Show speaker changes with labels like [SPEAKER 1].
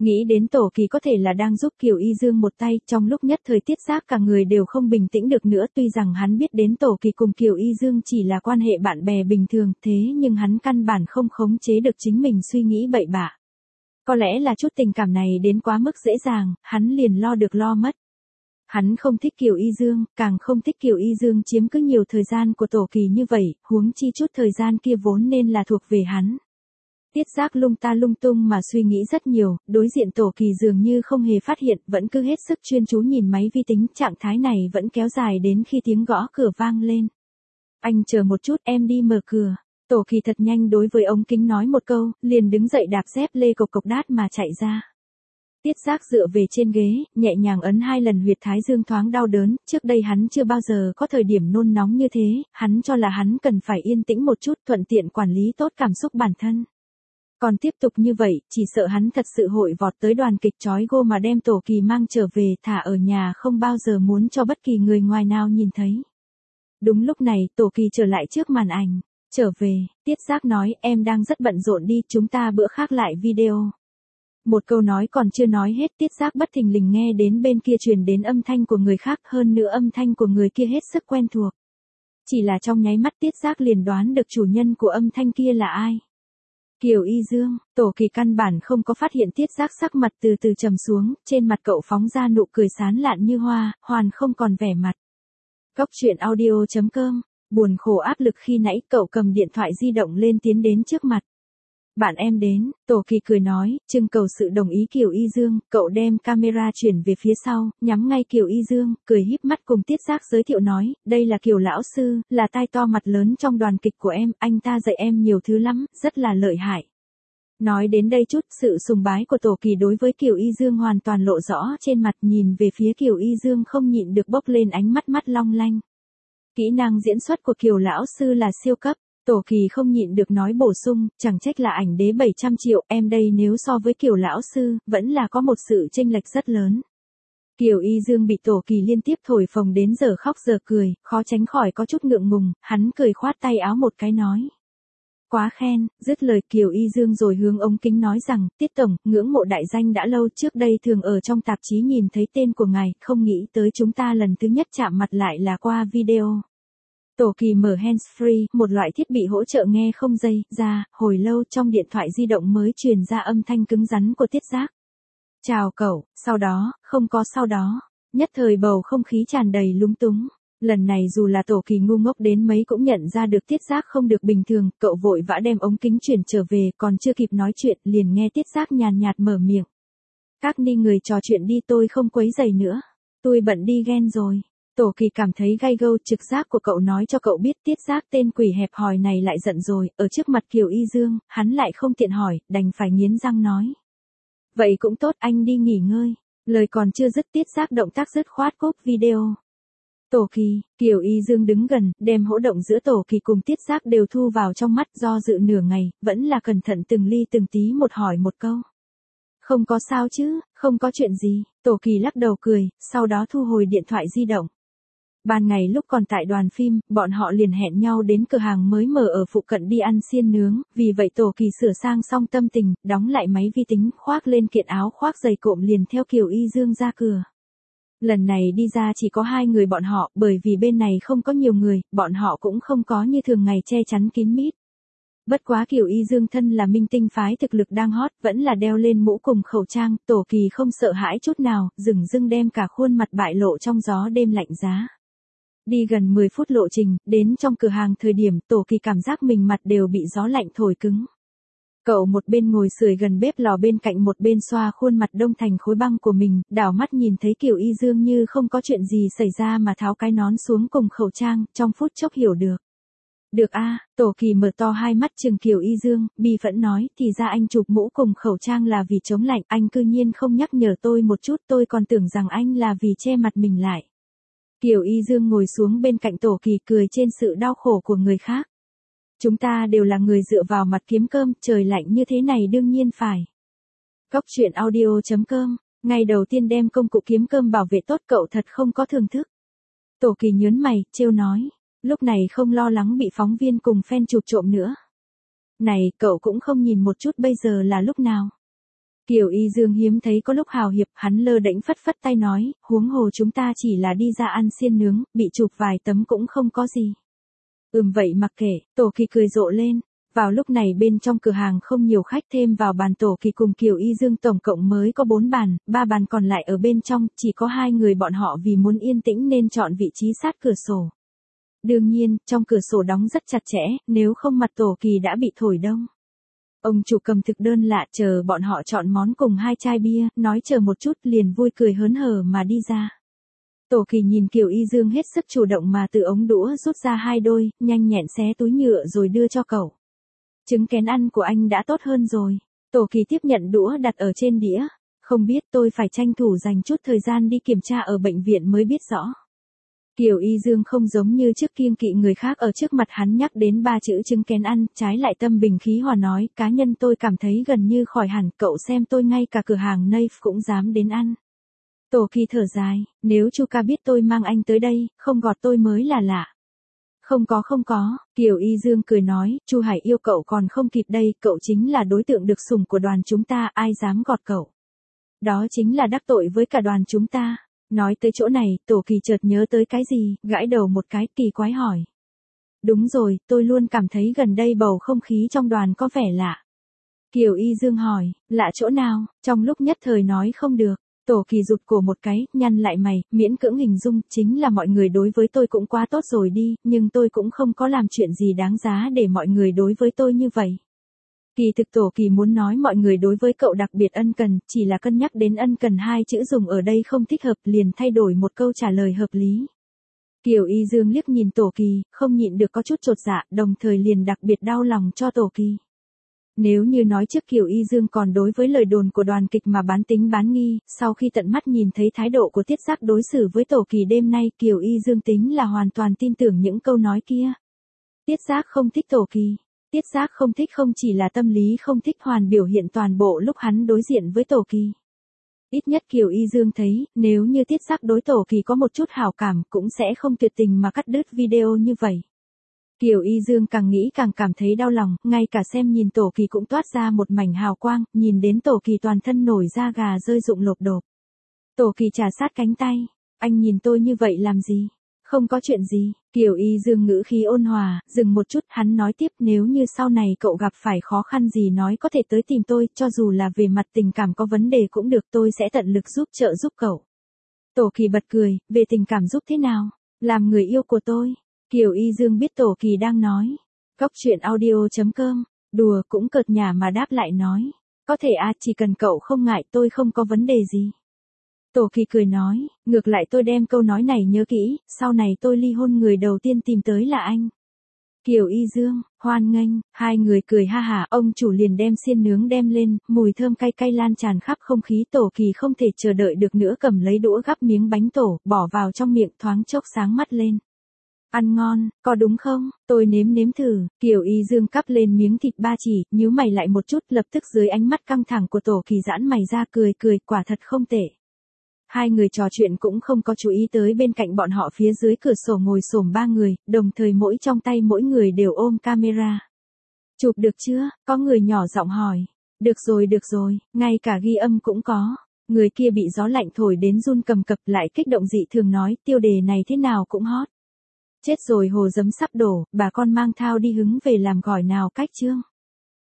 [SPEAKER 1] Nghĩ đến Tổ Kỳ có thể là đang giúp Kiều Y Dương một tay, trong lúc nhất thời Tiết Giác cả người đều không bình tĩnh được nữa, tuy rằng hắn biết đến Tổ Kỳ cùng Kiều Y Dương chỉ là quan hệ bạn bè bình thường, thế nhưng hắn căn bản không khống chế được chính mình suy nghĩ bậy bạ. Có lẽ là chút tình cảm này đến quá mức dễ dàng, hắn liền lo được lo mất. Hắn không thích Kiều Y Dương, càng không thích Kiều Y Dương chiếm cứ nhiều thời gian của Tổ Kỳ như vậy, huống chi chút thời gian kia vốn nên là thuộc về hắn. Tiết Giác lung ta lung tung mà suy nghĩ rất nhiều, đối diện Tổ Kỳ dường như không hề phát hiện, vẫn cứ hết sức chuyên chú nhìn máy vi tính, trạng thái này vẫn kéo dài đến khi tiếng gõ cửa vang lên. Anh chờ một chút, em đi mở cửa. Tổ Kỳ thật nhanh đối với ống kính nói một câu, liền đứng dậy đạp dép lê cộc cộc đát mà chạy ra. Tiết Giác dựa về trên ghế, nhẹ nhàng ấn 2 lần huyệt thái dương thoáng đau đớn, trước đây hắn chưa bao giờ có thời điểm nôn nóng như thế, hắn cho là hắn cần phải yên tĩnh một chút, thuận tiện quản lý tốt cảm xúc bản thân. Còn tiếp tục như vậy, chỉ sợ hắn thật sự hội vọt tới đoàn kịch chói gô mà đem Tổ Kỳ mang trở về, thả ở nhà không bao giờ muốn cho bất kỳ người ngoài nào nhìn thấy. Đúng lúc này, Tổ Kỳ trở lại trước màn ảnh. Trở về, Tiết Giác nói, em đang rất bận rộn đi, chúng ta bữa khác lại video. Một câu nói còn chưa nói hết, Tiết Giác bất thình lình nghe đến bên kia truyền đến âm thanh của người khác, hơn nữa âm thanh của người kia hết sức quen thuộc. Chỉ là trong nháy mắt Tiết Giác liền đoán được chủ nhân của âm thanh kia là ai. Kiều Y Dương. Tổ Kỳ căn bản không có phát hiện Tiết Giác sắc mặt từ từ trầm xuống, trên mặt cậu phóng ra nụ cười sán lạn như hoa, hoàn không còn vẻ mặt. Cóc truyện audio.com. Buồn khổ áp lực khi nãy cậu cầm điện thoại di động lên tiến đến trước mặt. Bạn em đến, Tổ Kỳ cười nói, trưng cầu sự đồng ý Kiều Y Dương, cậu đem camera chuyển về phía sau, nhắm ngay Kiều Y Dương, cười híp mắt cùng Tiết Giác giới thiệu nói, đây là Kiều lão sư, là tai to mặt lớn trong đoàn kịch của em, anh ta dạy em nhiều thứ lắm, rất là lợi hại. Nói đến đây chút, sự sùng bái của Tổ Kỳ đối với Kiều Y Dương hoàn toàn lộ rõ trên mặt, nhìn về phía Kiều Y Dương không nhịn được bốc lên ánh mắt mắt long lanh. Kỹ năng diễn xuất của Kiều lão sư là siêu cấp. Tổ Kỳ không nhịn được nói bổ sung, chẳng trách là ảnh đế 700 triệu, em đây nếu so với Kiều lão sư, vẫn là có một sự chênh lệch rất lớn. Kiều Y Dương bị Tổ Kỳ liên tiếp thổi phồng đến giờ khóc giờ cười, khó tránh khỏi có chút ngượng ngùng, hắn cười khoát tay áo một cái nói. Quá khen, dứt lời Kiều Y Dương rồi hướng ống kính nói rằng, Tiết Tổng, ngưỡng mộ đại danh đã lâu, trước đây thường ở trong tạp chí nhìn thấy tên của ngài, không nghĩ tới chúng ta lần thứ nhất chạm mặt lại là qua video. Tổ Kỳ mở handsfree, một loại thiết bị hỗ trợ nghe không dây, ra, hồi lâu trong điện thoại di động mới truyền ra âm thanh cứng rắn của Tiết Giác. Chào cậu, sau đó, không có sau đó, nhất thời bầu không khí tràn đầy lúng túng. Lần này dù là Tổ Kỳ ngu ngốc đến mấy cũng nhận ra được Tiết Giác không được bình thường, cậu vội vã đem ống kính chuyển trở về, còn chưa kịp nói chuyện, liền nghe Tiết Giác nhàn nhạt mở miệng. Các ni người trò chuyện đi, tôi không quấy rầy nữa. Tôi bận đi ghen rồi. Tổ Kỳ cảm thấy gay gâu, trực giác của cậu nói cho cậu biết Tiết Giác tên quỷ hẹp hòi này lại giận rồi, ở trước mặt Kiều Y Dương, hắn lại không tiện hỏi, đành phải nghiến răng nói. Vậy cũng tốt, anh đi nghỉ ngơi. Lời còn chưa dứt, Tiết Giác động tác dứt khoát cúp video. Tổ Kỳ, Kiều Y Dương đứng gần, đem hỗ động giữa Tổ Kỳ cùng Tiết Giác đều thu vào trong mắt, do dự nửa ngày, vẫn là cẩn thận từng ly từng tí một hỏi một câu. Không có sao chứ, không có chuyện gì. Tổ Kỳ lắc đầu cười, sau đó thu hồi điện thoại di động. Ban ngày lúc còn tại đoàn phim, bọn họ liền hẹn nhau đến cửa hàng mới mở ở phụ cận đi ăn xiên nướng, vì vậy Tổ Kỳ sửa sang xong tâm tình, đóng lại máy vi tính, khoác lên kiện áo khoác dày cộm liền theo Kiều Y Dương ra cửa. Lần này đi ra chỉ có 2 người bọn họ, bởi vì bên này không có nhiều người, bọn họ cũng không có như thường ngày che chắn kín mít. Bất quá Kiều Y Dương thân là minh tinh phái thực lực đang hot, vẫn là đeo lên mũ cùng khẩu trang, Tổ Kỳ không sợ hãi chút nào, dửng dưng đem cả khuôn mặt bại lộ trong gió đêm lạnh giá. Đi gần 10 phút lộ trình, đến trong cửa hàng thời điểm Tổ Kỳ cảm giác mình mặt đều bị gió lạnh thổi cứng. Cậu một bên ngồi sưởi gần bếp lò bên cạnh một bên xoa khuôn mặt đông thành khối băng của mình, đảo mắt nhìn thấy Kiều Y Dương như không có chuyện gì xảy ra mà tháo cái nón xuống cùng khẩu trang, trong phút chốc hiểu được. Được a, Tổ Kỳ mở to hai mắt trừng Kiều Y Dương, bi phẫn nói, thì ra anh chụp mũ cùng khẩu trang là vì chống lạnh, anh cư nhiên không nhắc nhở tôi một chút, tôi còn tưởng rằng anh là vì che mặt mình lại. Kiều Y Dương ngồi xuống bên cạnh Tổ Kỳ cười trên sự đau khổ của người khác. Chúng ta đều là người dựa vào mặt kiếm cơm, trời lạnh như thế này đương nhiên phải. Cóc truyện audio.com, ngày đầu tiên đem công cụ kiếm cơm bảo vệ tốt cậu thật không có thưởng thức. Tổ Kỳ nhớn mày, trêu nói, lúc này không lo lắng bị phóng viên cùng fan chụp trộm nữa. Này, cậu cũng không nhìn một chút bây giờ là lúc nào. Kiều Y Dương hiếm thấy có lúc hào hiệp, hắn lơ đễnh phất phất tay nói, huống hồ chúng ta chỉ là đi ra ăn xiên nướng, bị chụp vài tấm cũng không có gì. Vậy mặc kệ, Tổ Kỳ cười rộ lên. Vào lúc này bên trong cửa hàng không nhiều khách, thêm vào bàn Tổ Kỳ cùng Kiều Y Dương tổng cộng mới có 4 bàn, 3 bàn còn lại ở bên trong, chỉ có 2 người bọn họ vì muốn yên tĩnh nên chọn vị trí sát cửa sổ. Đương nhiên, trong cửa sổ đóng rất chặt chẽ, nếu không mặt Tổ Kỳ đã bị thổi đông. Ông chủ cầm thực đơn lạ chờ bọn họ chọn món cùng 2 chai bia, nói chờ một chút liền vui cười hớn hở mà đi ra. Tổ Kỳ nhìn Kiều Y Dương hết sức chủ động mà từ ống đũa rút ra 2 đôi, nhanh nhẹn xé túi nhựa rồi đưa cho cậu. Trứng kén ăn của anh đã tốt hơn rồi. Tổ Kỳ tiếp nhận đũa đặt ở trên đĩa. Không biết, tôi phải tranh thủ dành chút thời gian đi kiểm tra ở bệnh viện mới biết rõ. Kiều Y Dương không giống như trước kiêng kỵ người khác ở trước mặt hắn nhắc đến 3 chữ trứng kén ăn, trái lại tâm bình khí hòa nói, cá nhân tôi cảm thấy gần như khỏi hẳn, cậu xem tôi ngay cả cửa hàng Nave cũng dám đến ăn. Tổ Kỳ thở dài, nếu Chu ca biết tôi mang anh tới đây, không gọt tôi mới là lạ. Không có, Kiều Y Dương cười nói, Chu Hải yêu cậu còn không kịp đây, cậu chính là đối tượng được sủng của đoàn chúng ta, ai dám gọt cậu. Đó chính là đắc tội với cả đoàn chúng ta. Nói tới chỗ này, Tổ Kỳ chợt nhớ tới cái gì, gãi đầu một cái, kỳ quái hỏi. Đúng rồi, tôi luôn cảm thấy gần đây bầu không khí trong đoàn có vẻ lạ. Kiều Y Dương hỏi, lạ chỗ nào, trong lúc nhất thời nói không được. Tổ Kỳ rụt cổ một cái, nhăn lại mày, miễn cưỡng hình dung, chính là mọi người đối với tôi cũng quá tốt rồi đi, nhưng tôi cũng không có làm chuyện gì đáng giá để mọi người đối với tôi như vậy. Kỳ thực Tổ Kỳ muốn nói mọi người đối với cậu đặc biệt ân cần, chỉ là cân nhắc đến ân cần 2 chữ dùng ở đây không thích hợp, liền thay đổi một câu trả lời hợp lý. Kiều Y Dương liếc nhìn Tổ Kỳ, không nhịn được có chút chột dạ, đồng thời liền đặc biệt đau lòng cho Tổ Kỳ. Nếu như nói trước Kiều Y Dương còn đối với lời đồn của đoàn kịch mà bán tính bán nghi, sau khi tận mắt nhìn thấy thái độ của Tiết Giác đối xử với Tổ Kỳ đêm nay, Kiều Y Dương tính là hoàn toàn tin tưởng những câu nói kia. Tiết Giác không thích Tổ Kỳ. Tiết Giác không thích không chỉ là tâm lý không thích, hoàn biểu hiện toàn bộ lúc hắn đối diện với Tổ Kỳ. Ít nhất Kiều Y Dương thấy, nếu như Tiết Giác đối Tổ Kỳ có một chút hảo cảm cũng sẽ không tuyệt tình mà cắt đứt video như vậy. Kiều Y Dương càng nghĩ càng cảm thấy đau lòng, ngay cả xem nhìn Tổ Kỳ cũng toát ra một mảnh hào quang, nhìn đến Tổ Kỳ toàn thân nổi da gà rơi rụng lộp độp. Tổ Kỳ trà sát cánh tay, anh nhìn tôi như vậy làm gì? Không có chuyện gì, Kiều Y Dương ngữ khí ôn hòa, dừng một chút, hắn nói tiếp, nếu như sau này cậu gặp phải khó khăn gì nói có thể tới tìm tôi, cho dù là về mặt tình cảm có vấn đề cũng được, tôi sẽ tận lực trợ giúp cậu. Tổ Kỳ bật cười, về tình cảm giúp thế nào? Làm người yêu của tôi. Kiều Y Dương biết Tổ Kỳ đang nói. Cóc truyện audio.com, đùa cũng cợt nhả mà đáp lại nói. Có thể chỉ cần cậu không ngại tôi không có vấn đề gì. Tổ Kỳ cười nói, ngược lại tôi đem câu nói này nhớ kỹ, sau này tôi ly hôn người đầu tiên tìm tới là anh. Kiều Y Dương, hoan nghênh, 2 người cười ha hả, ông chủ liền đem xiên nướng đem lên, mùi thơm cay cay lan tràn khắp không khí. Tổ Kỳ không thể chờ đợi được nữa, cầm lấy đũa gắp miếng bánh tổ, bỏ vào trong miệng, thoáng chốc sáng mắt lên. Ăn ngon, có đúng không? Tôi nếm thử. Kiều Y Dương cắp lên miếng thịt ba chỉ, nhíu mày lại một chút, lập tức dưới ánh mắt căng thẳng của Tổ Kỳ giãn mày ra, cười, quả thật không tệ. 2 người trò chuyện cũng không có chú ý tới bên cạnh bọn họ phía dưới cửa sổ ngồi xổm 3 người, đồng thời trong tay mỗi người đều ôm camera. Chụp được chưa? Có người nhỏ giọng hỏi. Được rồi, ngay cả ghi âm cũng có. Người kia bị gió lạnh thổi đến run cầm cập, lại kích động dị thường nói, tiêu đề này thế nào cũng hot. Chết rồi, hồ giấm sắp đổ, bà con mang thao đi hứng về làm gỏi nào cách chương.